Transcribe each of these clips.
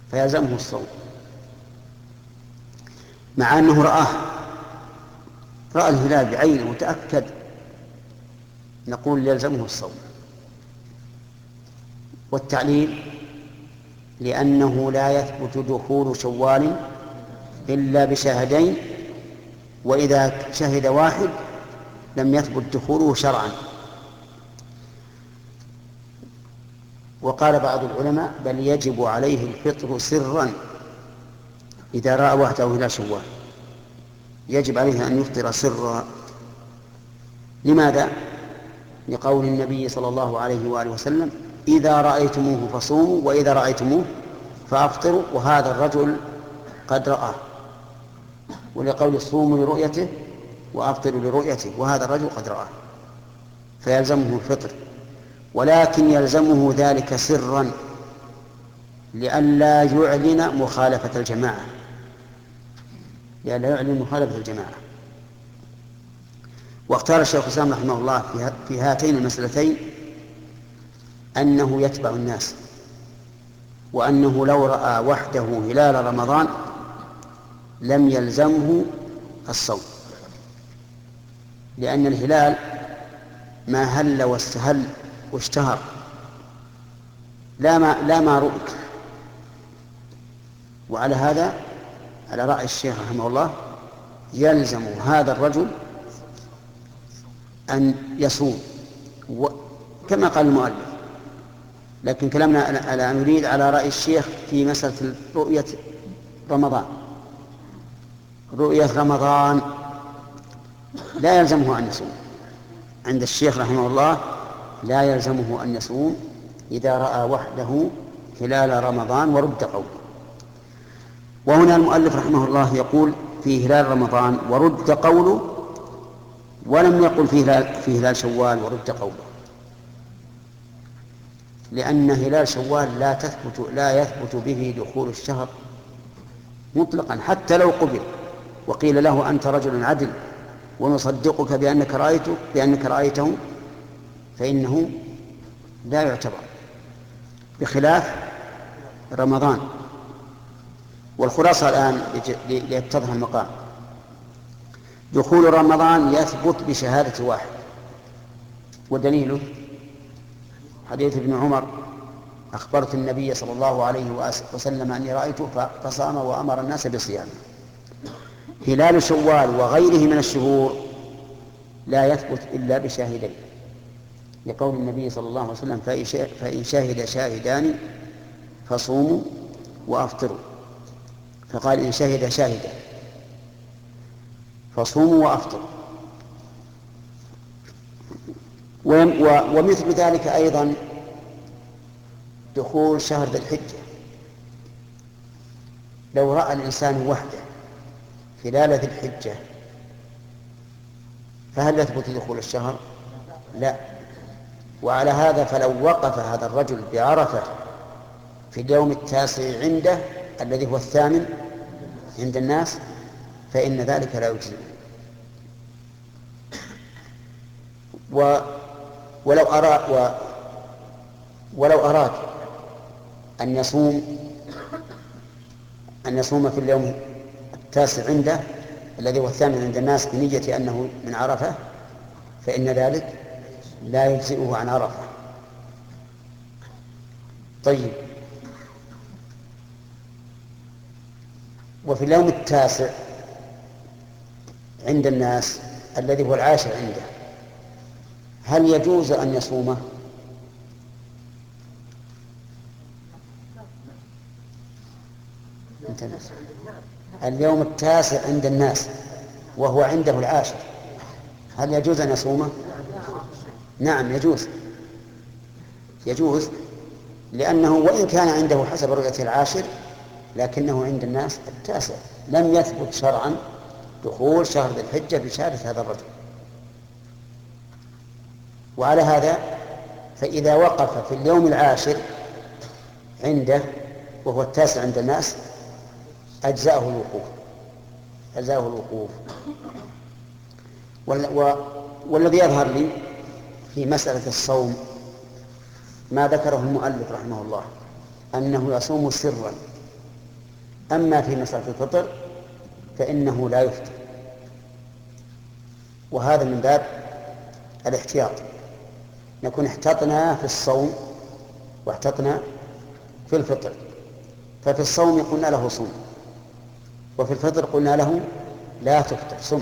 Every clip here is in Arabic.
فيلزمه الصوم، مع أنه رأى الهلال بعينه وتأكد، نقول يلزمه الصوم. والتعليل لأنه لا يثبت دخول شوال إلا بشاهدين، وإذا شهد واحد لم يثبت دخوله شرعا. وقال بعض العلماء بل يجب عليه الفطر سرا إذا رأى وحده هلال شوال، يجب عليه أن يفطر سرا. لماذا؟ لقول النبي صلى الله عليه وآله وسلم إذا رأيتموه فصوموا وإذا رأيتموه فأفطروا، وهذا الرجل قد رآه. ولقول صوموا لرؤيته وأفطروا لرؤيته، وهذا الرجل قد رآه، فيلزمه الفطر، ولكن يلزمه ذلك سرا لئلا يعلن مخالفة الجماعة، واختار الشيخ الإسلام رحمه الله في هاتين المسألتين أنه يتبع الناس، وأنه لو رأى وحده هلال رمضان لم يلزمه الصوم، لأن الهلال ما هل واستهل واشتهر، لا ما رؤي. وعلى هذا، على رأي الشيخ رحمه الله، يلزم هذا الرجل أن يصوم كما قال المؤلف، لكن كلامنا على نريد على رأي الشيخ في مسألة رؤية رمضان لا يلزمه أن يصوم. عند الشيخ رحمه الله لا يلزمه أن يصوم إذا رأى وحده هلال رمضان ورد قوله. وهنا المؤلف رحمه الله يقول في هلال رمضان ورد قوله، ولم يقل في هلال شوال ورد قوله، لأن هلال شوال لا يثبت به دخول الشهر مطلقا حتى لو قبل وقيل له أنت رجل عدل ونصدقك بأنك رأيته، فإنه لا يعتبر، بخلاف رمضان. والخلاصة الآن ليتضح المقام، دخول رمضان يثبت بشهادة واحد، ودليله حديث ابن عمر أخبرت النبي صلى الله عليه وسلم أني رأيته فصام وأمر الناس بصيامه. هلال شوال وغيره من الشهور لا يثبت إلا بشاهدين، لقول النبي صلى الله عليه وسلم فإن شهد شاهدان فصوموا وأفطروا، فقال إن شهد شاهدا فصوموا وأفطروا. ومثل ذلك أيضا دخول شهر ذي الحجة، لو رأى الإنسان وحده خلال ذي الحجة فهل يثبت دخول الشهر؟ لا. وعلى هذا فلو وقف هذا الرجل بعرفة في اليوم 9 عنده الذي هو 8 عند الناس فإن ذلك لا يجزي. ولو أراد أن يصوم في اليوم 9 عنده الذي هو 8 عند الناس بنية أنه من عرفة فإن ذلك لا يجزئه عن عرفة. طيب، وفي اليوم 9 عند الناس الذي هو 10 عنده هل يجوز أن يصومه؟ اليوم 9 عند الناس وهو عنده 10 هل يجوز أن يصومه؟ نعم يجوز، لأنه وإن كان عنده حسب رؤية 10 لكنه عند الناس 9 لم يثبت شرعا دخول شهر ذي الحجة بشهادة هذا الرجل. وعلى هذا فإذا وقف في اليوم 10 عنده وهو 9 عند الناس أجزأه الوقوف. والذي يظهر لي في مسألة الصوم ما ذكره المؤلف رحمه الله أنه يصوم سرا أما في مسألة الفطر فإنه لا يفطر، وهذا من باب الاحتياط، نكون احتطنا في الصوم واحتطنا في الفطر. ففي الصوم قلنا له صم، وفي الفطر قلنا له لا تفطر صم،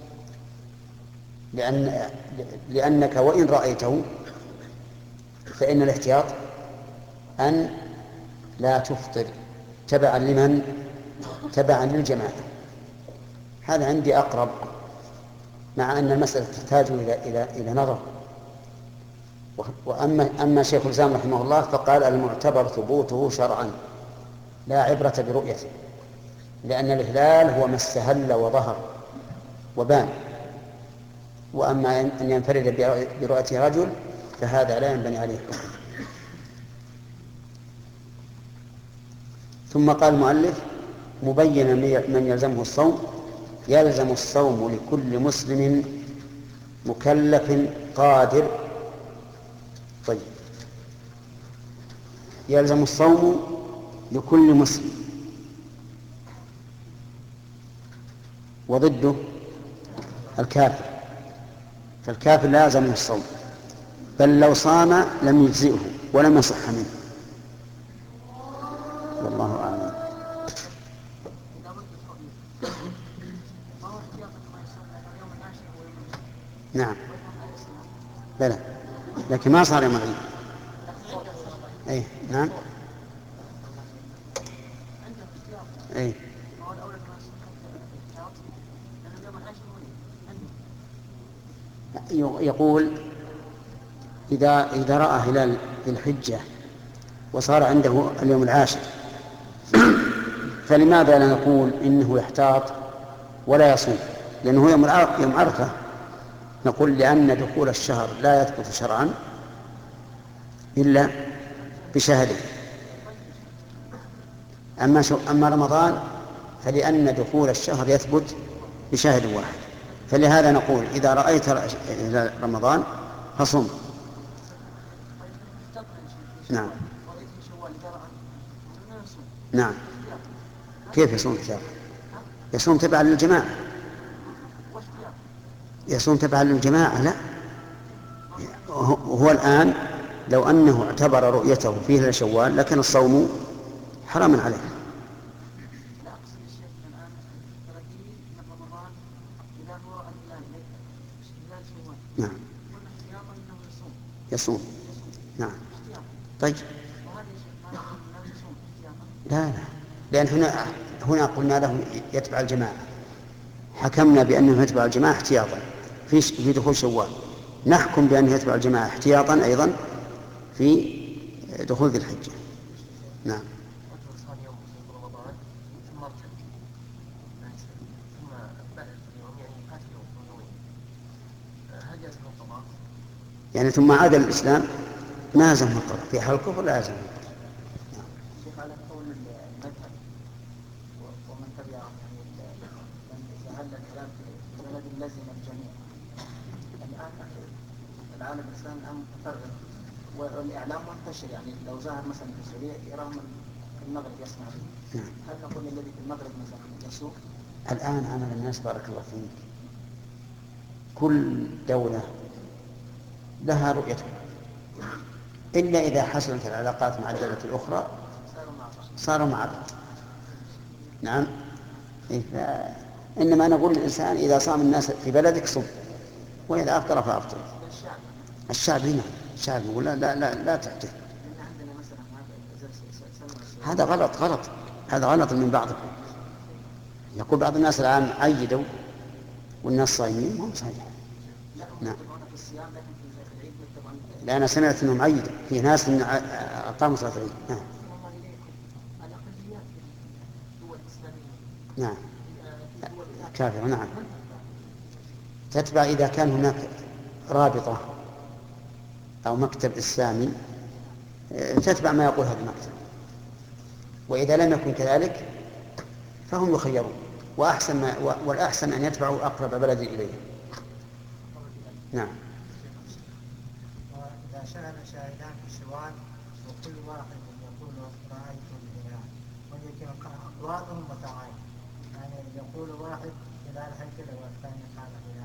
لأنك وإن رأيته فإن الاحتياط أن لا تفطر تبعا لمن؟ تبعا للجماعة. هذا عندي أقرب، مع أن المسألة تحتاج إلى نظر. أما شيخ الإسلام رحمه الله فقال المعتبر ثبوته شرعا لا عبرة برؤيته، لأن الهلال هو ما استهل وظهر وبان، وأما أن ينفرد برؤية رجل فهذا لا ينبني عليه. ثم قال المؤلف مبينا من يلزمه الصوم: يلزم الصوم لكل مسلم مكلف قادر. طيب، يلزم الصوم لكل مسلم، وضده الكافر، فالكافر لا يلزمه الصوم، بل لو صام لم يجزئه ولم يصح منه، والله أعلم. نعم، بلى، لكن ما صار يوم العيد. أي نعم، أي يقول إذا رأى هلال ذي الحجة وصار عنده اليوم العاشر فلماذا لا نقول إنه يحتاط ولا يصوم؟ لأنه يوم عرفة. نقول لأن دخول الشهر لا يثبت شرعا إلا بشهادة. أما رمضان فلأن دخول الشهر يثبت بشاهد واحد، فلهذا نقول إذا رأيت رمضان فصم. نعم نعم. كيف يصوم احتياطا؟ يصوم تبعا للجماعة، يصوم تبعا للجماعة. لا، هو الآن لو أنه اعتبر رؤيته في هلال شوال لكن الصوم حراما عليه. نعم، يصوم. نعم. طيب، لا، لأن هنا قلنا له يتبع الجماعة، حكمنا بأنه يتبع الجماعة احتياطا في دخول شوال، نحكم بأنه يتبع الجماعة احتياطا أيضا في دخول ذي الحجة. نعم. يعني ثم عاد الإسلام ما يلزمه القضاء في حال الكفر، لا يلزمه. شيخ، على قول المذهب ومن تبعهم، يعني لعل الكلام في بلد لزم الجميع. الآن العالم الإسلامي الآن متفرغ والإعلام منتشر، يعني لو ظهر مثلا في السعودية يراهم في المغرب يسمع به. هل نقول الذي في المغرب مثلا يسوق؟ الآن عمل الناس بارك الله فيك، كل دولة لها رؤيتها، إلا إذا حصلت العلاقات مع الدولة الأخرى صاروا مع بعض. نعم. إنما نقول للإنسان إذا صام الناس في بلدك صم، وإذا أفطر فأفطر. الشعب هنا الشعب يقول لا تحته. هذا غلط، هذا غلط من بعضهم. يقول بعض الناس الآن عيدوا والناس صايمين، هم صحيح. نعم. لا، أنا سمعت أنهم عيدوا في ناس أقاموا صلاة العيد. نعم. نعم، كافر. نعم، تتبع إذا كان هناك رابطة أو مكتب إسلامي تتبع ما يقول هذا المكتب، وإذا لم يكن كذلك فهم يخيرون، والأحسن أن يتبعوا أقرب بلد إليه. نعم. وإذا شهد شاهدان في شوال وكل واحد يقول رأيت الهلال، ولكن بعضهم متعاين، يعني يقول واحد هلال هكذا والثاني قال هلال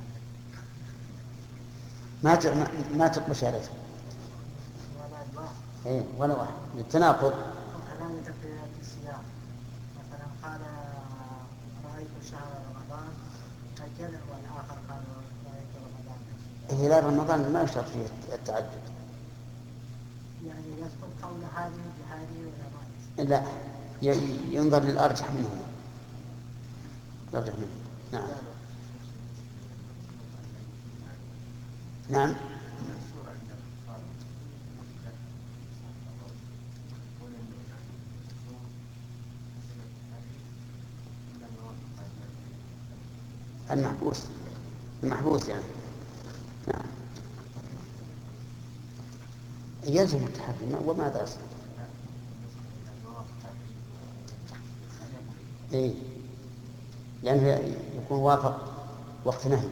هكذا. ما تقبل شهادته ولا الواحد. إيه ولا واحد للتناقض. كذلك في الصيام مثلا قال رأيت شهر رمضان هكذا والآخر قال رأيت رمضان. هلال رمضان ما يشترط فيه التعدد. يعني يسقط قول هذه بهذه ولا ما لا ينظر للأرجح منهما. الأرجح منه. نعم. نعم. المحبوس يعني. نعم. يلزم التحري وماذا أصلا؟ إيه لأنه يكون وافق وقت نهي.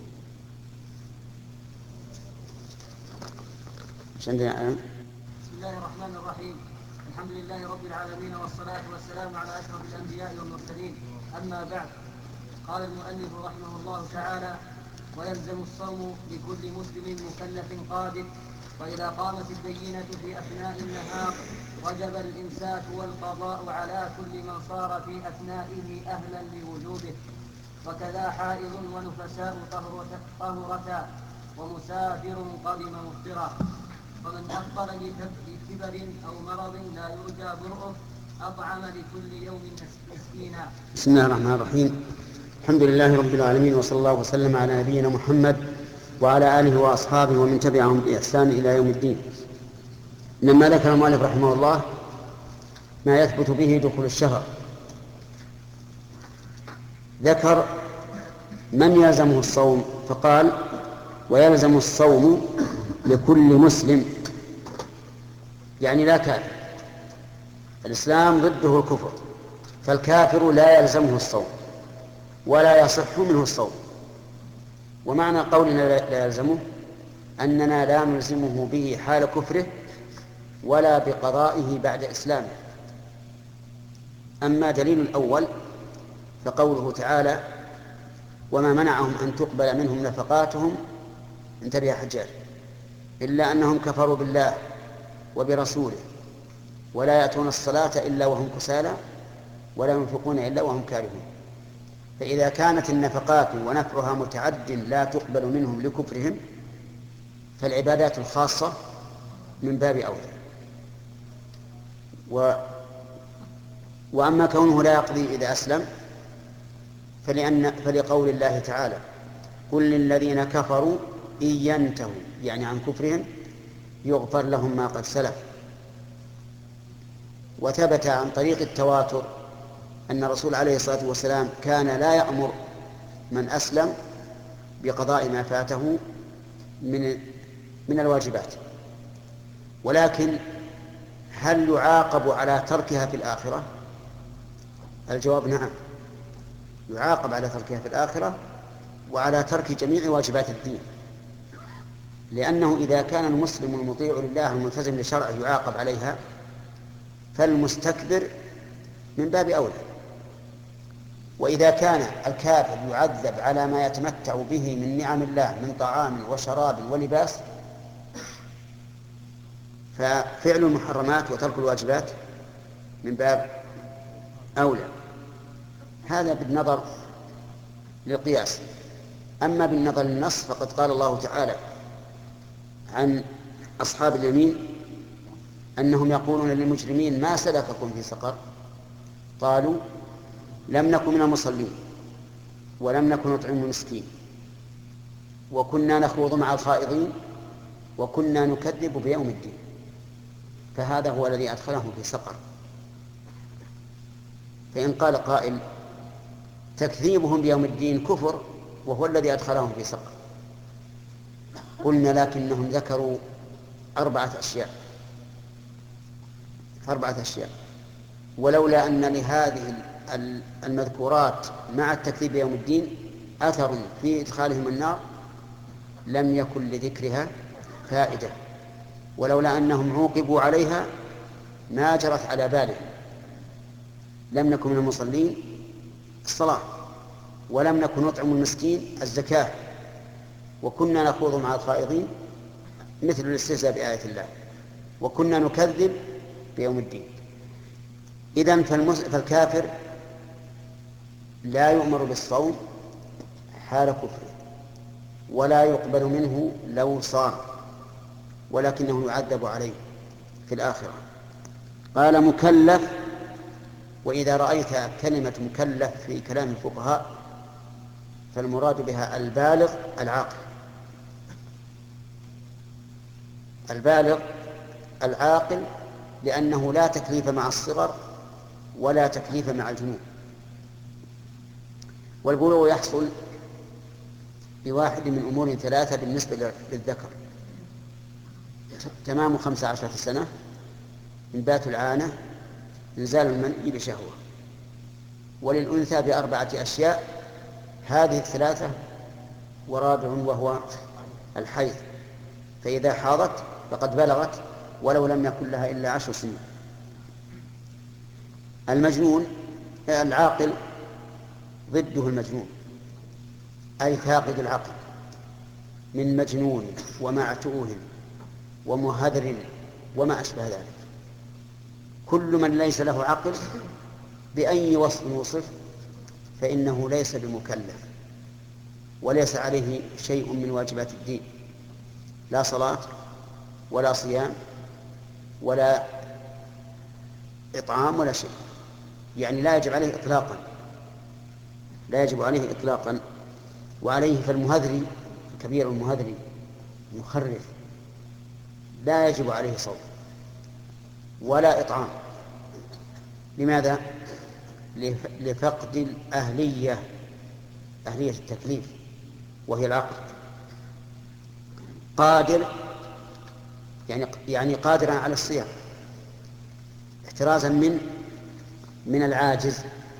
مش عندنا الآن. بسم الله الرحمن الرحيم. الحمد لله رب العالمين والصلاة والسلام على أشرف الأنبياء والمرسلين. أما بعد، قال المؤلف رحمه الله تعالى: ويلزم الصوم لكل مسلم مكلف قادر، فإذا قامت البينة في أثناء النهار وجب الإمساك والقضاء على كل من صار في أثنائه أهلا لوجوبه، وكذا حائض ونفساء طهرتا ومسافر قدم مفطرا. ومن أفطر لكبر أو مرض لا يرجى برؤه أطعم لكل يوم مسكينا. بسم الله الرحمن الرحيم. الحمد لله رب العالمين، وصلى الله وسلم على نبينا محمد وعلى آله وأصحابه ومن تبعهم بإحسان إلى يوم الدين. لما ذكر المؤلف رحمه الله ما يثبت به دخول الشهر، ذكر من يلزمه الصوم فقال: ويلزم الصوم لكل مسلم، يعني لا كافر. الإسلام ضده الكفر، فالكافر لا يلزمه الصوم ولا يصح منه الصوم. ومعنى قولنا لا يلزمه أننا لا نلزمه به حال كفره ولا بقضائه بعد إسلامه. أما دليل الأول فقوله تعالى: وما منعهم أن تقبل منهم نفقاتهم، انتبه يا حجاج، إلا أنهم كفروا بالله وبرسوله ولا يأتون الصلاة إلا وهم كسالى ولا ينفقون إلا وهم كارهون. فإذا كانت النفقات ونفعها متعد لا تقبل منهم لكفرهم، فالعبادات الخاصة من باب أولى. وأما كونه لا يقضي إذا أسلم فلقول الله تعالى: قل للذين كفروا إن ينتهوا، يعني عن كفرهم، يغفر لهم ما قد سلف. وثبت عن طريق التواتر أن الرسول عليه الصلاة والسلام كان لا يأمر من أسلم بقضاء ما فاته من الواجبات. ولكن هل يعاقب على تركها في الآخرة؟ الجواب نعم، يعاقب على تركها في الآخرة وعلى ترك جميع واجبات الدين، لأنه إذا كان المسلم المطيع لله الملتزم لشرعه يعاقب عليها، فالمستكبر من باب أولى. وإذا كان الكافر يعذب على ما يتمتع به من نعم الله من طعام وشراب ولباس، ففعل المحرمات وترك الواجبات من باب أولى. هذا بالنظر للقياس. أما بالنظر للنص فقد قال الله تعالى عن أصحاب اليمين أنهم يقولون للمجرمين: ما سلككم في سقر؟ قالوا: لم نكن من المصلين ولم نكن نطعم المسكين وكنا نخوض مع الخائضين وكنا نكذب بيوم الدين. فهذا هو الذي أدخلهم في سقر. فإن قال قائل: تكذيبهم بيوم الدين كفر وهو الذي أدخلهم في سقر، قلنا: لكنهم ذكروا أربعة أشياء، ولولا أن لهذه المذكورات مع التكذيب بيوم الدين أثر في إدخالهم النار لم يكن لذكرها فائدة، ولولا أنهم عوقبوا عليها ما جرت على بالهم، لم نكن من المصلين الصلاة، ولم نكن نطعم المسكين الزكاة، وكنا نخوض مع الخائضين مثل الاستهزاء بآية الله، وكنا نكذب بيوم الدين. إذن فالكافر لا يؤمر بالصوم حال كفره، ولا يقبل منه لو صام، ولكنه يعذب عليه في الآخرة. قال مكلف، وإذا رأيت كلمة مكلف في كلام الفقهاء فالمراد بها البالغ العاقل. البالغ العاقل، لأنه لا تكليف مع الصغر ولا تكليف مع الجنون. والبلوغ يحصل بواحد من أمور ثلاثة بالنسبة للذكر: تمام 15 سنة، إنبات العانة، إنزال المني بشهوة. وللأنثى بأربعة أشياء، هذه الثلاثة ورابع وهو الحيض، فإذا حاضت فقد بلغت ولو لم يكن لها إلا 10 سنين. المجنون العاقل ضده المجنون، أي فاقد العقل، من مجنون ومعتوه ومهذر وما أشبه ذلك. كل من ليس له عقل بأي وصف يوصف فإنه ليس بمكلف، وليس عليه شيء من واجبات الدين، لا صلاة ولا صيام ولا إطعام ولا شيء، يعني لا يجب عليه إطلاقا، لا يجب عليه إطلاقا. وعليه فالمهذري، كبير المهذري مخرف، لا يجب عليه صوم ولا إطعام. لماذا؟ لفقد الأهلية، أهلية التكليف، وهي العقل. قادر يعني قادرا على الصيام احترازا من العاجز.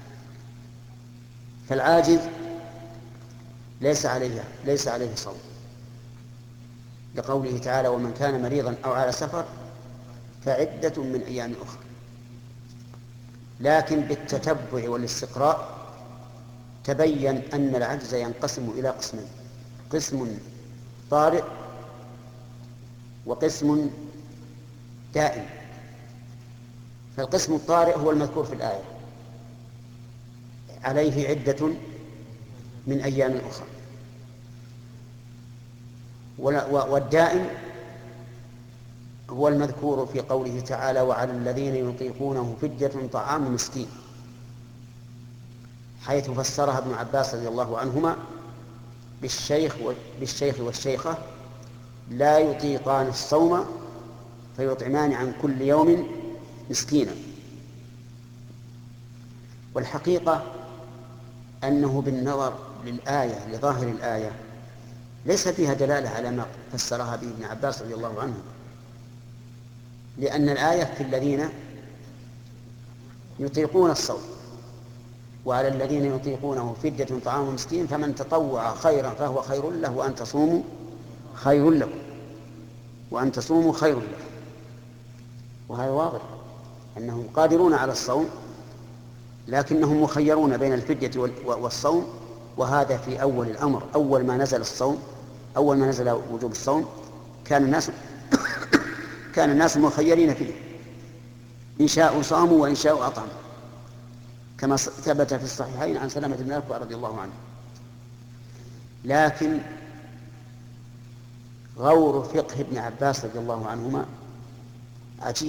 فالعاجز ليس عليه صوم، لقوله تعالى: ومن كان مريضا أو على سفر فعدة من أيام أخرى. لكن بالتتبع والاستقراء تبين أن العجز ينقسم إلى قسمين: قسم طارئ وقسم دائم. فالقسم الطارئ هو المذكور في الآية: عليه عدة من أيام أخرى. والدائم هو المذكور في قوله تعالى: وعلى الذين يطيقونه فدية طعام مسكين، حيث فسرها ابن عباس رضي الله عنهما بالشيخ والشيخة لا يطيقان الصوم فيطعمان عن كل يوم مسكينا. والحقيقة أنه بالنظر للآية، لظاهر الآية، ليس فيها دلالة على ما فسرها به ابن عباس رضي الله عنه، لأن الآية في الذين يطيقون الصوم، وعلى الذين يطيقونه فدية طعام مسكين فمن تطوع خيرا فهو خير له وأن تصوموا خير لكم، وأن تصوموا خير لكم. وهذا واضح أنهم قادرون على الصوم، لكنهم مخيرون بين الفدية والصوم. وهذا في أول الأمر، أول ما نزل وجوب الصوم كان الناس مخيرين فيه، إن شاءوا صاموا وإن شاءوا أطعموا، كما ثبت في الصحيحين عن سلمة بن الأكوع رضي الله عنه. لكن غور فقه ابن عباس رضي الله عنهما عجيب.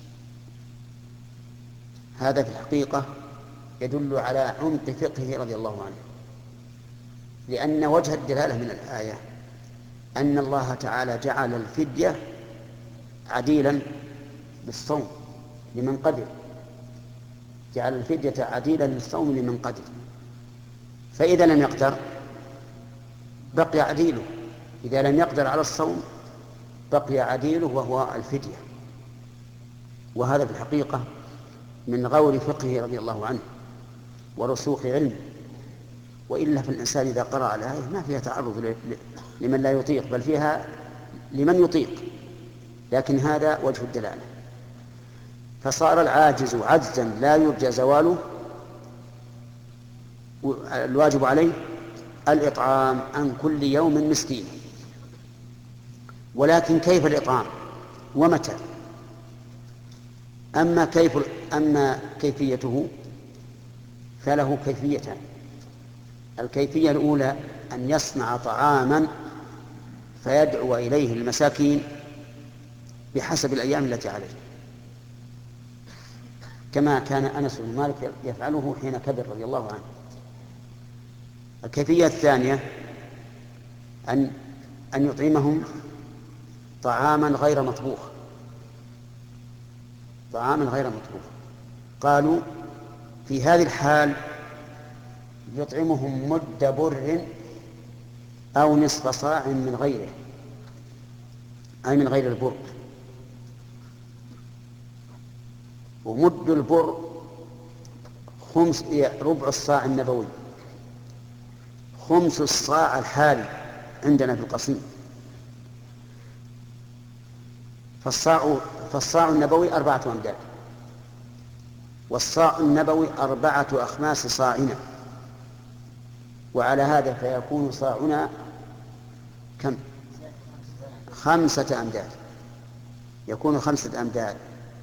هذا في الحقيقة يدل على عمق فقهه رضي الله عنه، لأن وجه الدلالة من الآية أن الله تعالى جعل الفدية عديلا بالصوم لمن قدر، جعل الفدية عديلا للصوم لمن قدر، فإذا لم يقدر بقي عديله، إذا لم يقدر على الصوم بقي عديله وهو الفدية. وهذا في الحقيقة من غور فقهه رضي الله عنه ورسوخ علمه، وإلا فالإنسان إذا قرأ الآية ما فيها تعرض لمن لا يطيق، بل فيها لمن يطيق، لكن هذا وجه الدلالة. فصار العاجز عجزا لا يرجى زواله الواجب عليه الإطعام عن كل يوم مسكين. ولكن كيف الإطعام ومتى؟ أما كيفيته فله كيفيتان. الكيفية الأولى أن يصنع طعاما فيدعو إليه المساكين بحسب الأيام التي عليه، كما كان أنس بن مالك يفعله حين كبر رضي الله عنه. الكيفية الثانية أن يطعمهم طعاما غير مطبوخ، طعاما غير مطبوخ. قالوا في هذه الحال يطعمهم مد بر أو نصف صاع من غيره، أي من غير البر. ومد البر ربع الصاع النبوي، خمس الصاع الحالي عندنا في القصيم. فالصاع النبوي 4 أمداد، والصاع النبوي 4 أخماس صاعنا، وعلى هذا فيكون صاعنا كم؟ 5 أمداد، يكون 5 أمداد.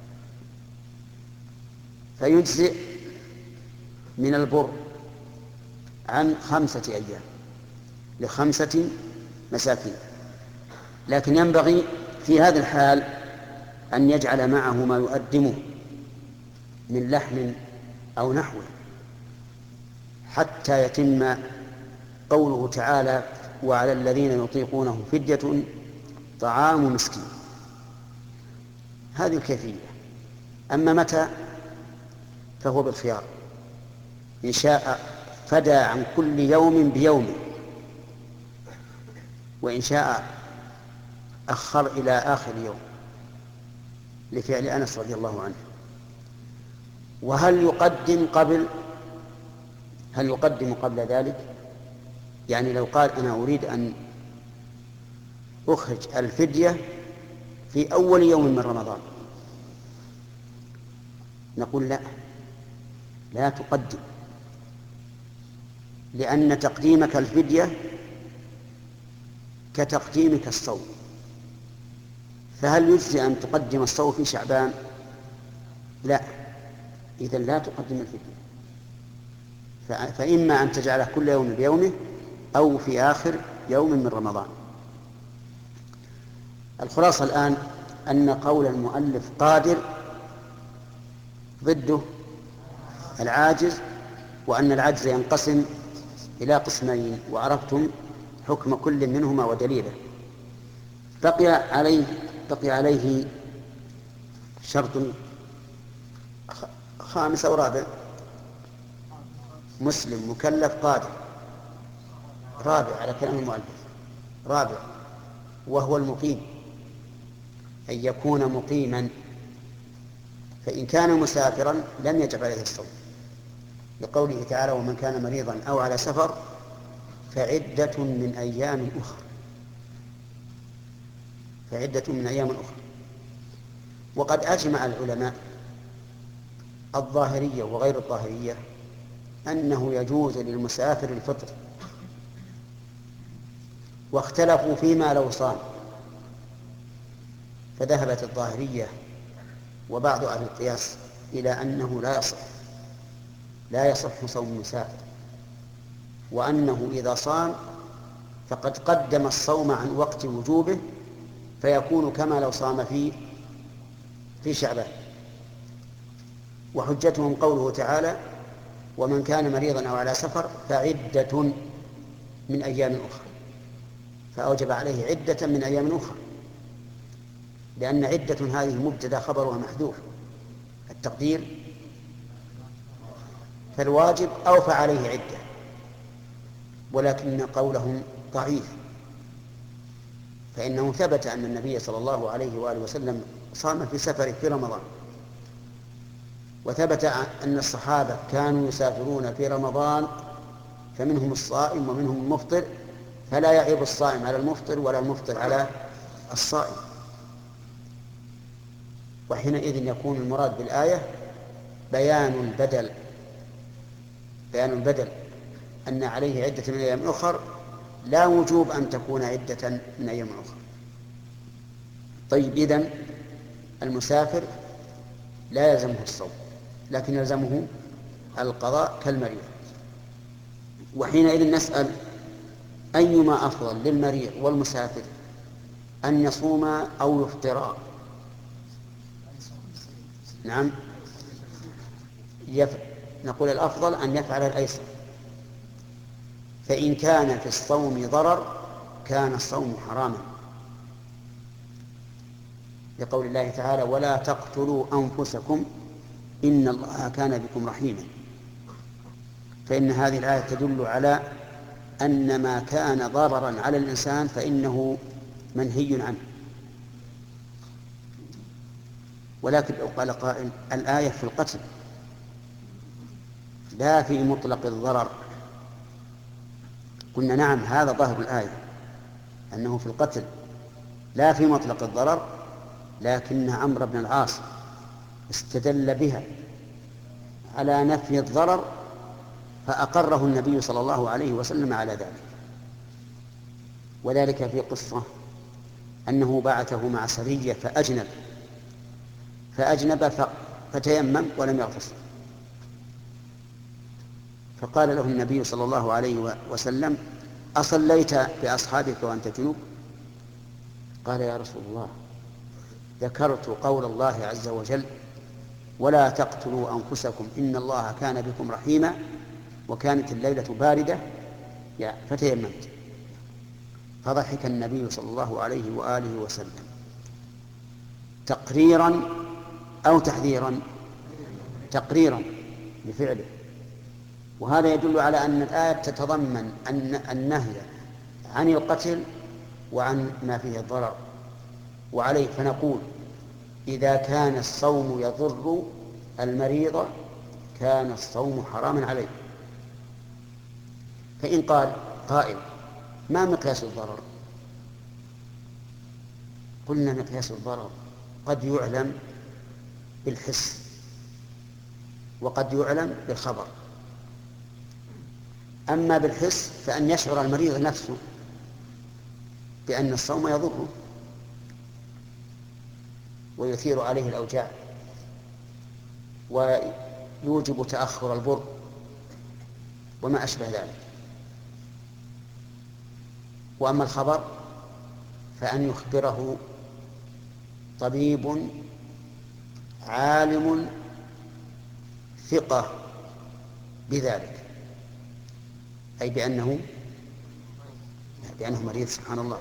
فيجزئ من البر عن 5 أيام ل5 مساكين. لكن ينبغي في هذا الحال أن يجعل معه ما يؤدمه من لحم أو نحوه، حتى يتم قوله تعالى: وعلى الذين يطيقونه فدية طعام مسكين. هذه الكيفية. أما متى فهو بالخيار، إن شاء فدى عن كل يوم بيوم، وإن شاء أخر إلى آخر يوم، لفعل أنس رضي الله عنه. وهل يقدم قبل ذلك؟ يعني لو قال أنا أريد أن أخرج الفدية في أول يوم من رمضان، نقول لا تقدم، لأن تقديمك الفدية كتقديمك الصوم. فهل يجزي أن تقدم الصوم في شعبان؟ لا، إذا لا تقدم الفدية، فإما أن تجعله كل يوم بيومه أو في آخر يوم من رمضان. الخلاصة الآن أن قول المؤلف قادر ضده العاجز، وأن العجز ينقسم إلى قسمين، وعرفتم حكم كل منهما ودليله. بقي عليه شرط خامس أو رابع: مسلم مكلف قادر. رابع على كلام المؤلف، رابع، وهو المقيم، أن يكون مقيما. فإن كان مسافرا لم يجب عليه الصوم، لقوله تعالى: ومن كان مريضا أو على سفر فعدة من أيام أخرى، فعدة من أيام أخرى. وقد أجمع العلماء الظاهرية وغير الظاهرية أنه يجوز للمسافر الفطر، واختلفوا فيما لو صام. فذهبت الظاهرية وبعض أهل القياس إلى أنه لا يصح صوم المسافر، وأنه إذا صام فقد قدم الصوم عن وقت وجوبه، فيكون كما لو صام في شعبان. وحجتهم قوله تعالى: ومن كان مريضا أو على سفر فعدة من أيام أخرى، فأوجب عليه عدة من أيام أخرى، لأن عدة هذه مبتدأ خبرها محذوف، التقدير فالواجب أو فعليه عدة. ولكن قولهم ضعيف، فإنه ثبت أن النبي صلى الله عليه وآله وسلم صام في سفره في رمضان، وثبت أن الصحابة كانوا يسافرون في رمضان، فمنهم الصائم ومنهم المفطر، فلا يعيب الصائم على المفطر ولا المفطر على الصائم. وحينئذ يكون المراد بالآية بيان البدل أن عليه عدة من أيام أخر لا وجوب أن تكون عدة من أيام أخر. طيب، إذن المسافر لا يلزمه الصوم، لكن يلزمه القضاء كالمريض. وحينئذ نسأل: أيما أفضل للمريض والمسافر، أن يصوم أو يفطر؟ نعم، نقول الأفضل أن يفعل الأيسر. فإن كان في الصوم ضرر كان الصوم حراما، لقول الله تعالى: ولا تقتلوا أنفسكم إن الله كان بكم رحيما. فإن هذه الآية تدل على أن ما كان ضررا على الإنسان فإنه منهي عنه. ولكن لو قال قائل: الآية في القتل لا في مطلق الضرر، قلنا: نعم، هذا ظاهر الآية أنه في القتل لا في مطلق الضرر، لكن عمرو بن العاص استدل بها على نفي الضرر فأقره النبي صلى الله عليه وسلم على ذلك. وذلك في قصة أنه بعثه مع سرية فأجنب فتيمم ولم يغتسل، فقال له النبي صلى الله عليه وسلم: أصليت بأصحابك وأنت جنوب؟ قال: يا رسول الله، ذكرت قول الله عز وجل: ولا تقتلوا أنفسكم إن الله كان بكم رحيما، وكانت الليلة باردة فتيممت. فضحك النبي صلى الله عليه وآله وسلم تقريرا أو تحذيرا؟ تقريرا بفعله. وهذا يدل على أن الآية تتضمن النهي عن القتل وعن ما فيه الضرر. وعليه فنقول: إذا كان الصوم يضر المريض كان الصوم حراما عليه. فإن قال قائل: ما مقياس الضرر؟ قلنا: مقياس الضرر قد يعلم بالحس وقد يعلم بالخبر. أما بالحس فأن يشعر المريض نفسه بأن الصوم يضره ويثير عليه الأوجاع ويوجب تأخر البر وما أشبه ذلك. وأما الخبر فأن يخبره طبيب عالم ثقة بذلك، أي بأنه مريض، سبحان الله،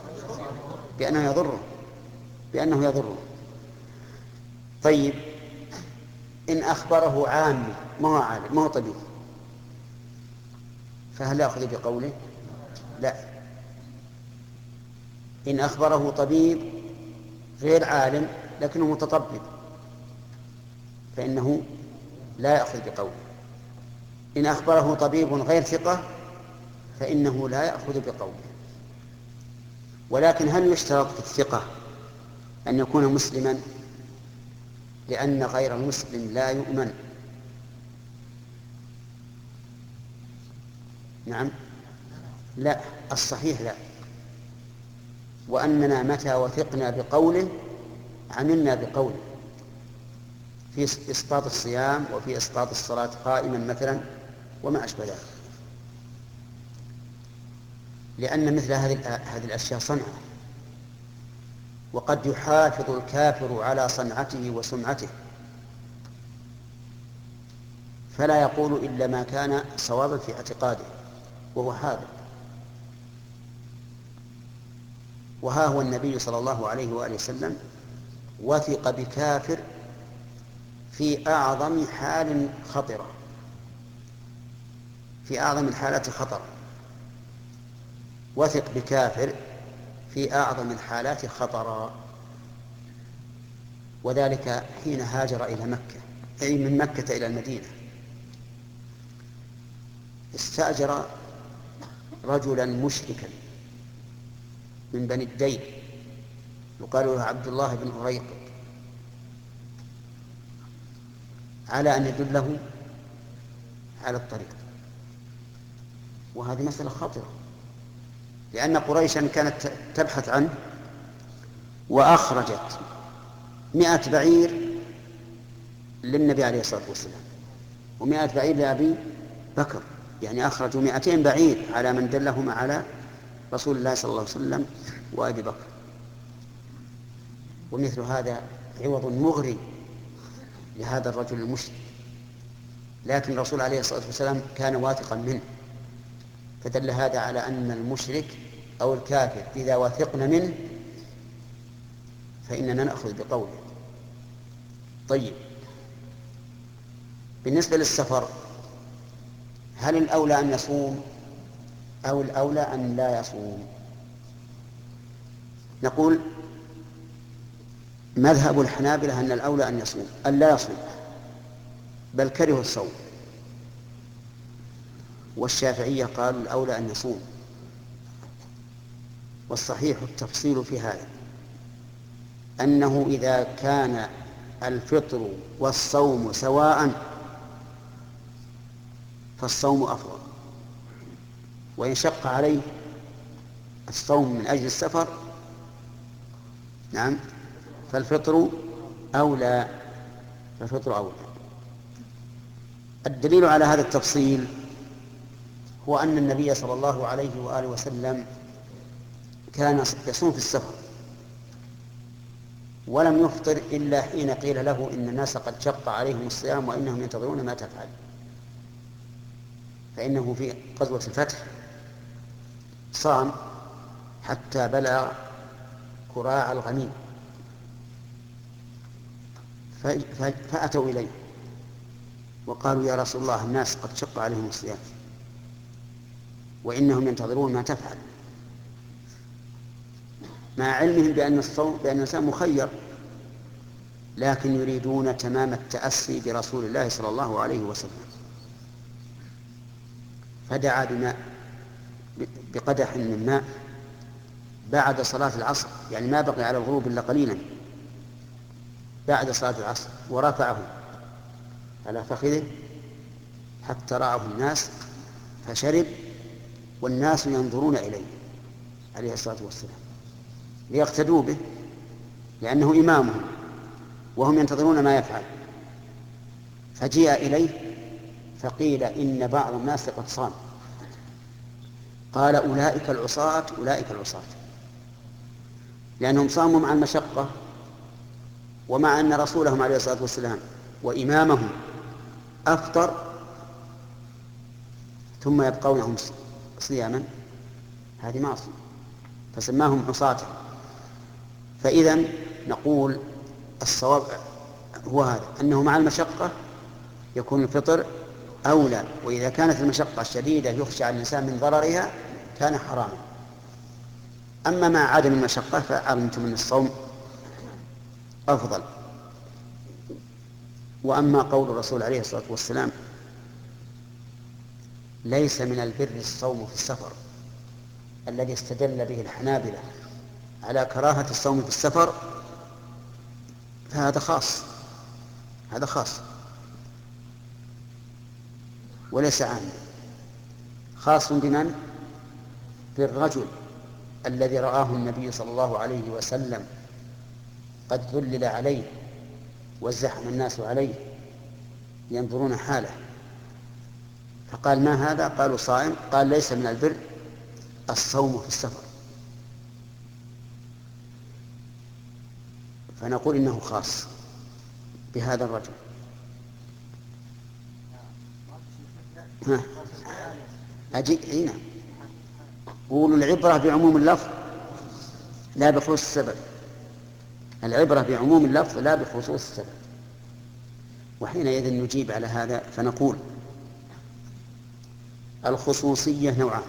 بأنه يضره. طيب، إن أخبره عامي ما هو عالم ما هو طبيب، فهل يأخذ بقوله؟ لا. إن أخبره طبيب غير عالم لكنه متطبب فإنه لا يأخذ بقوله. إن أخبره طبيب غير ثقة فإنه لا يأخذ بقوله. ولكن هل يشترط في الثقة أن يكون مسلما؟ لأن غير المسلم لا يؤمن. نعم، لا، الصحيح لا. وأننا متى وثقنا بقوله عملنا بقوله في إسقاط الصيام وفي إسقاط الصلاة قائما مثلا وما أشبه ذلك، لأن مثل هذه الأشياء صنعة، وقد يحافظ الكافر على صنعته وسمعته فلا يقول إلا ما كان صوابا في اعتقاده وهو حاذر. وها هو النبي صلى الله عليه وآله وسلم وثق بكافر في أعظم حال خطرة، في أعظم الحالات خطرا، وثق بكافر في أعظم الحالات خطرا، وذلك حين هاجر إلى مكة، أي من مكة إلى المدينة. استأجر رجلا مشركا من بني الديل يقال له عبد الله بن أريق على أن يدله على الطريق، وهذه مسألة خطرة، لأن قريشا كانت تبحث عنه وأخرجت 100 بعير للنبي عليه الصلاة والسلام و100 بعير لأبي بكر، يعني أخرجوا 200 بعير على من دلهما على رسول الله صلى الله عليه وسلم وأبي بكر. ومثل هذا عوض مغري لهذا الرجل المشرك، لكن الرسول عليه الصلاة والسلام كان واثقا منه، فدل هذا على أن المشرك أو الكافر إذا وثقنا منه فإننا نأخذ بقوله. طيب، بالنسبة للسفر هل الأولى أن يصوم أو الأولى أن لا يصوم؟ نقول مذهب الحنابلة أن الأولى أن يصوم، أن لا يصوم، بل كرهوا الصوم. والشافعية قالوا الأولى أن يصوم. والصحيح التفصيل في هذا أنه إذا كان الفطر والصوم سواء فالصوم أفضل، وإن شق عليه الصوم من أجل السفر نعم فالفطر أولى. الدليل على هذا التفصيل هو أن النبي صلى الله عليه وآله وسلم كان يصوم في السفر ولم يفطر إلا حين قيل له إن الناس قد شق عليهم الصيام وإنهم ينتظرون ما تفعل. فإنه في غزوة الفتح صام حتى بلغ كراع الغميم، فأتوا إليه وقالوا يا رسول الله الناس قد شق عليهم الصيام وإنهم ينتظرون ما تفعل، مع علمهم بأن الإنسان مخير، لكن يريدون تمام التأسي برسول الله صلى الله عليه وسلم. فدعا بقدح من ماء بعد صلاة العصر، يعني ما بقي على الغروب إلا قليلا بعد صلاة العصر، ورفعه على فخذه حتى رآه الناس فشرب والناس ينظرون إليه عليه الصلاة والسلام ليقتدوا به لأنه إمامهم وهم ينتظرون ما يفعل. فجيء إليه فقيل إن بعض الناس قد صام، قال أولئك العصاة لأنهم صاموا مع المشقة ومع أن رسولهم عليه الصلاة والسلام وإمامهم أفطر ثم يبقونهم صياما، هذه معصية فسماهم عصاة. فإذا نقول الصواب هو هذا، أنه مع المشقة يكون الفطر أولى، وإذا كانت المشقة الشديدة يخشى على الإنسان من ضررها كان حراما. أما مع عدم المشقة فعلمتم أن الصوم أفضل. وأما قول الرسول عليه الصلاة والسلام ليس من البر الصوم في السفر الذي استدل به الحنابلة على كراهة الصوم في السفر، فهذا خاص، هذا خاص وليس عام. خاص بمن؟ بالرجل الذي رآه النبي صلى الله عليه وسلم قد ذلل عليه وازدحم الناس عليه ينظرون حاله، فقال ما هذا؟ قالوا صائم، قال ليس من البر الصوم في السفر. فنقول إنه خاص بهذا الرجل. هنا قولوا العبرة بعموم اللفظ لا بخصوص السبب، العبرة بعموم اللفظ لا بخصوص السبب. وحينئذ نجيب على هذا فنقول الخصوصية نوعان: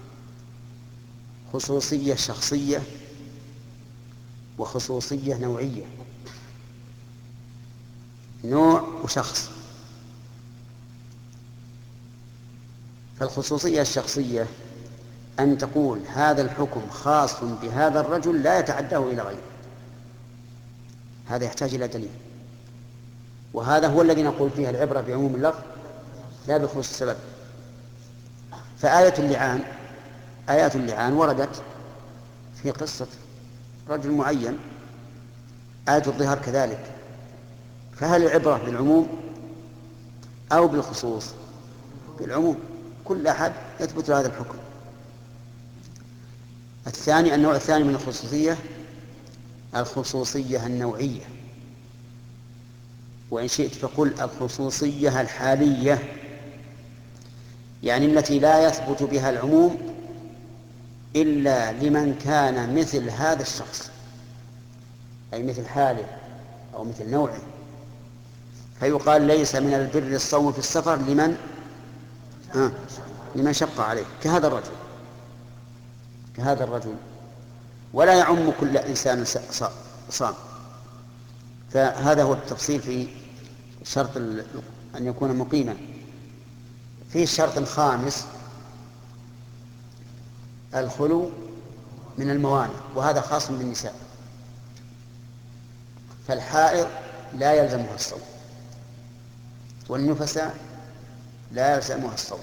خصوصية شخصية وخصوصية نوعية. نوع وشخص. فالخصوصية الشخصية أن تقول هذا الحكم خاص بهذا الرجل لا يتعداه إلى غيره، هذا يحتاج إلى دليل، وهذا هو الذي نقول فيه العبرة بعموم اللفظ لا بخصوص السبب. آيات اللعان وردت في قصة رجل معين، آية الظهار كذلك. فهل العبرة بالعموم أو بالخصوص؟ بالعموم، كل أحد يثبت هذا الحكم. النوع الثاني من الخصوصية النوعية، وإن شئت فقل الخصوصية الحالية، يعني التي لا يثبت بها العموم إلا لمن كان مثل هذا الشخص، أي مثل حاله أو مثل نوعه. فيقال ليس من البر الصوم في السفر لمن شق عليه، كهذا الرجل، ولا يعم كل إنسان صام. فهذا هو التفصيل في شرط أن يكون مقيما. في شرط خامس، الخلو من الموانع، وهذا خاص بالنساء. فالحائض لا يلزمها الصوم، والنفساء لا يلزمها الصوم.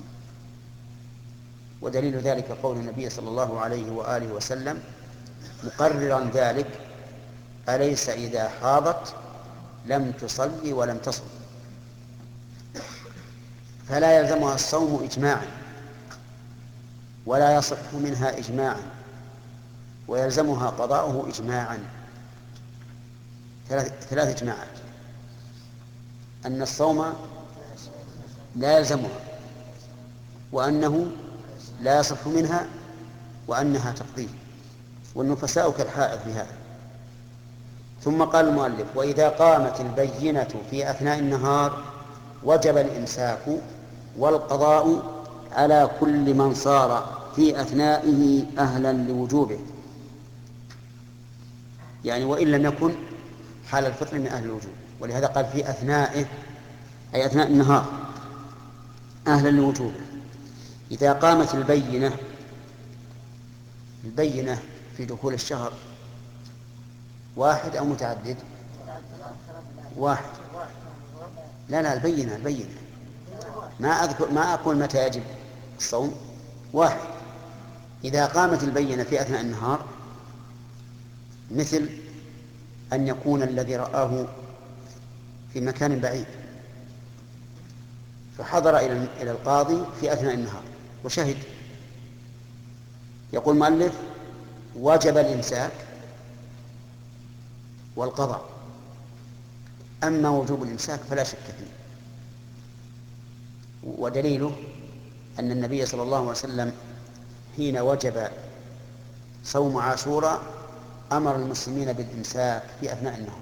ودليل ذلك قول النبي صلى الله عليه وآله وسلم مقررا ذلك: أليس إذا حاضت لم تصلي ولم تصم؟ فلا يلزمها الصوم إجماعا، ولا يصح منها إجماعا، ويلزمها قضاؤه إجماعا. 3 إجماعات: أن الصوم لا يلزمها، وأنه لا يصح منها، وأنها تقضيه، والنفساء كالحائض في هذا. ثم قال المؤلف: وإذا قامت البينة في أثناء النهار وجب الإمساك والقضاء على كل من صار في أثنائه أهلا لوجوبه، يعني وإن لم يكن حال الفطر من أهل الوجوب. ولهذا قال في أثنائه، أي أثناء النهار، أهلا لوجوبه. إذا قامت البينة في دخول الشهر، واحد أو متعدد؟ واحد. لا، البينة. ما أقول متى يجب الصوم، واحد. إذا قامت البينة في أثناء النهار، مثل أن يكون الذي رآه في مكان بعيد فحضر إلى القاضي في أثناء النهار وشهد، يقول المؤلف: وجب الإمساك والقضاء. أما وجوب الإمساك فلا شك فيه، ودليله أن النبي صلى الله عليه وسلم حين وجب صوم عاشوراء أمر المسلمين بالإمساك في أثناء النهار،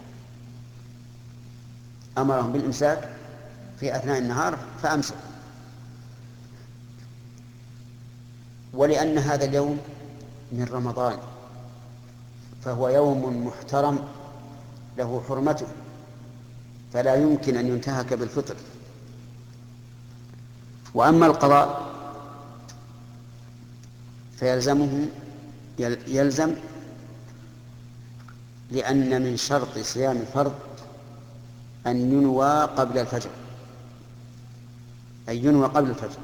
أمرهم بالإمساك في أثناء النهار فأمسكوا. ولأن هذا اليوم من رمضان فهو يوم محترم له حرمته، فلا يمكن أن ينتهك بالفطر. وأما القضاء يلزم لأن من شرط صيام الفرض أن ينوى قبل الفجر، أن ينوى قبل الفجر،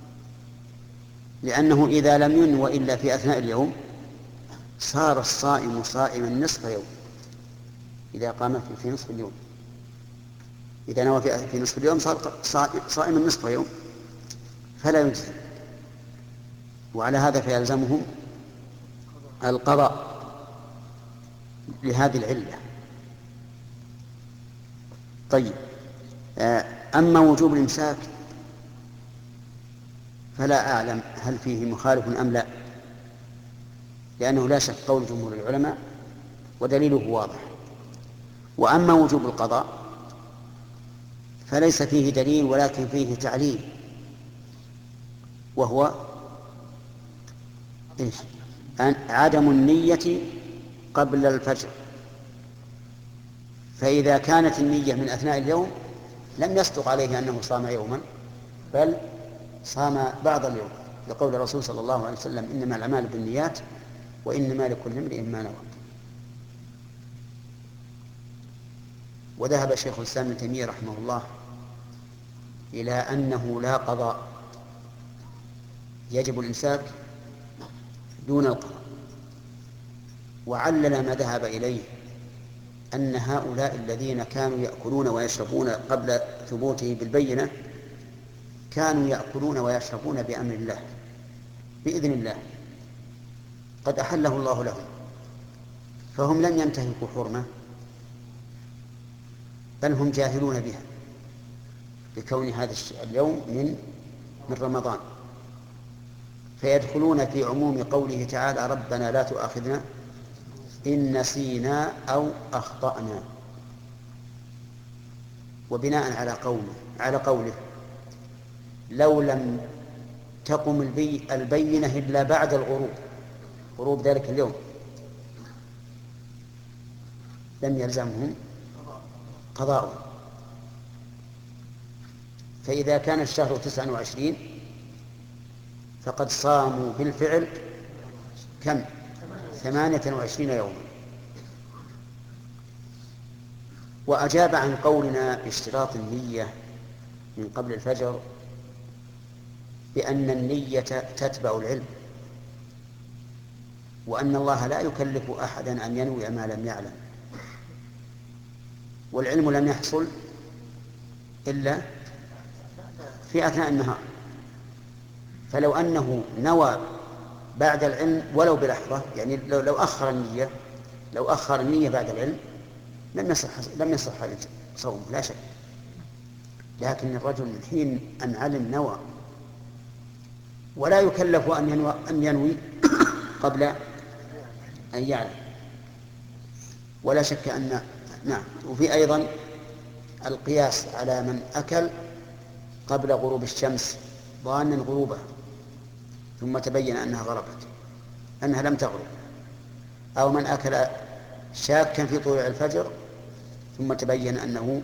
لأنه إذا لم ينوى إلا في أثناء اليوم صار الصائم صائما نصف يوم. إذا قام في نصف اليوم، إذا نوى في نصف اليوم صار صائما نصف يوم، فلا يجزي. وعلى هذا فيلزمهم القضاء لهذه العلة. طيب، أما وجوب الإمساك فلا أعلم هل فيه مخالف أم لا، لأنه لا شك قول جمهور العلماء ودليله واضح. وأما وجوب القضاء فليس فيه دليل ولكن فيه تعليل، وهو عدم النية قبل الفجر. فإذا كانت النية من أثناء اليوم لم يصدق عليه أنه صام يوما، بل صام بعض اليوم، لقول الرسول صلى الله عليه وسلم: إنما الأعمال بالنيات وإنما لكل امرئ ما نوى. وذهب شيخ الإسلام ابن تيمية رحمه الله إلى أنه لا قضاء يجب الإمساك دون القضاء. وعلل ما ذهب إليه أن هؤلاء الذين كانوا يأكلون ويشربون قبل ثبوته بالبينة كانوا يأكلون ويشربون بأمر الله بإذن الله، قد أحله الله لهم، فهم لم ينتهكوا حرمة، بل هم جاهلون بها بكون هذا اليوم من رمضان، فيدخلون في عموم قوله تعالى ربنا لا تؤاخذنا إن نسينا أو أخطأنا. وبناء على قوله لو لم تقم البينة إلا بعد غروب ذلك اليوم لم يلزمهم قضاء. فإذا كان الشهر 29 فقد صاموا بالفعل كم؟ 28 يوما. وأجاب عن قولنا باشتراط النية من قبل الفجر بأن النية تتبع العلم، وأن الله لا يكلف أحدا أن ينوي ما لم يعلم، والعلم لم يحصل إلا في أثناء النهار، فلو أنه نوى بعد العلم ولو بلحظة، يعني لو أخر النية بعد العلم لم يصح صوم لا شك. لكن الرجل من حين أن علم نوى، ولا يكلف أن ينوي قبل أن يعلم. ولا شك أن نعم. وفي أيضا القياس على من أكل قبل غروب الشمس ظانا غروبها ثم تبين أنها غربت، أنها لم تغرب، أو من أكل شاكا في طلوع الفجر ثم تبين أنه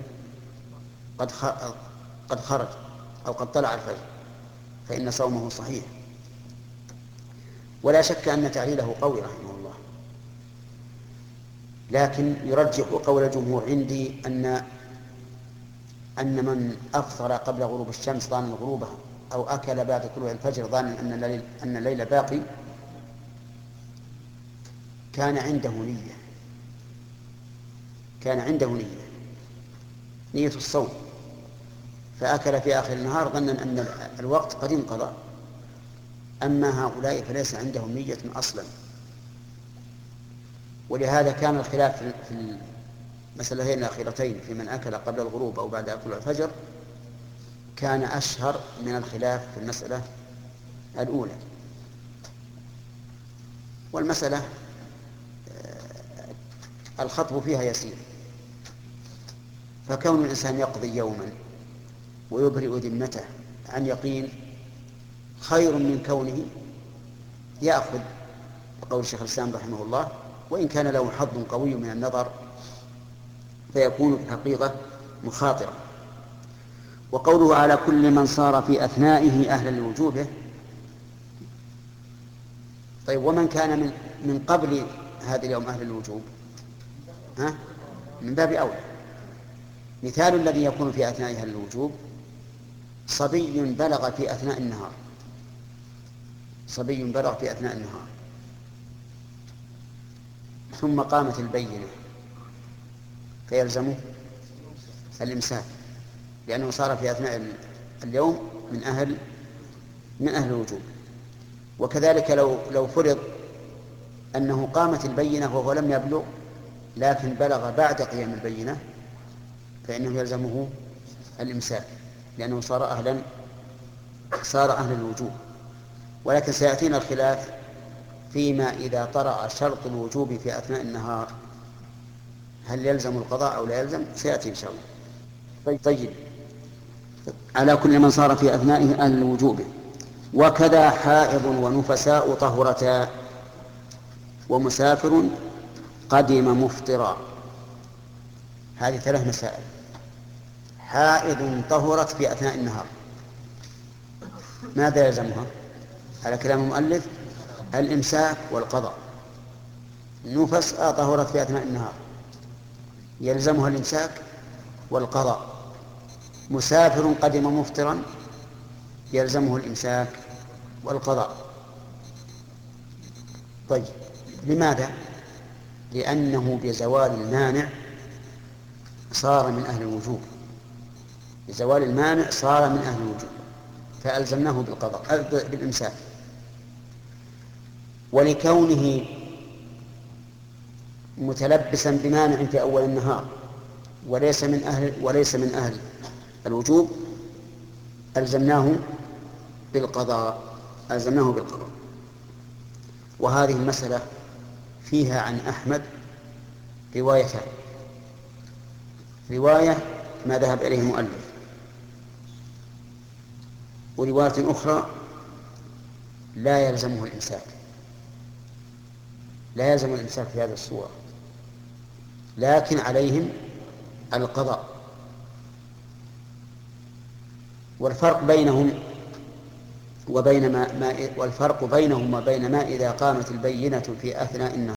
قد خرج أو قد طلع الفجر، فإن صومه صحيح. ولا شك أن تعليله قوي رحمه الله، لكن يرجح قول الجمهور عندي أن من أفطر قبل غروب الشمس ظانا غروبها أو أكل بعد طلوع الفجر ظانا أن الليل باقي كان عنده نية الصوم، فأكل في آخر النهار ظنا أن الوقت قد انقضى. أما هؤلاء فليس عندهم نية أصلا. ولهذا كان الخلاف في المسألتين الأخيرتين في من أكل قبل الغروب أو بعد طلوع الفجر كان أشهر من الخلاف في المسألة الأولى. والمسألة الخطب فيها يسير، فكون الإنسان يقضي يوما ويبرئ ذمته عن يقين خير من كونه يأخذ بقول الشيخ الإسلام رحمه الله، وإن كان له حظ قوي من النظر فيكون في الحقيقة مخاطرا. وقوله على كل من صار في أثنائه أهلا لوجوبه، طيب ومن كان من قبل هذا اليوم أهل الوجوب من باب أولى. مثال الذي يكون في أثناء أهل الوجوب صبي بلغ في أثناء النهار ثم قامت البينة فيلزمه الإمساك، لأنه صار في أثناء اليوم من أهل الوجوب. وكذلك لو فرض أنه قامت البينة وهو لم يبلغ لكن بلغ بعد قيام البينة فإنه يلزمه الإمساك، لأنه صار أهل الوجوب. ولكن سيأتينا الخلاف فيما إذا طرأ شرط الوجوب في أثناء النهار هل يلزم القضاء أو لا يلزم، سيأتي إن شاء الله. طيب على كل من صار في أثنائه أهل الوجوب. وكذا حائض ونفساء طهرتا ومسافر قدم مفطرا. هذه 3 مسائل. حائض طهرت في أثناء النهار ماذا يلزمها؟ على كلام المؤلف الإمساك والقضاء. نفس طهرت في أثناء النهار يلزمها الإمساك والقضاء. مسافر قدم مفطرا يلزمه الإمساك والقضاء. طيب لماذا؟ لأنه بزوال المانع صار من أهل الوجوب، بزوال المانع صار من أهل الوجوب، فألزمناه بالقضاء بالإمساك. ولكونه متلبسا بمانع في أول النهار وليس من أهل الوجوب ألزمناه بالقضاء. وهذه المسألة فيها عن أحمد روايتان: رواية ما ذهب إليه المؤلف، ورواية أخرى لا يلزمه الإمساك، لا يلزم الإمساك في هذه الصورة، لكن عليهم القضاء. والفرق بينهم وبين ما إذا قامت البينة في أثناء النهار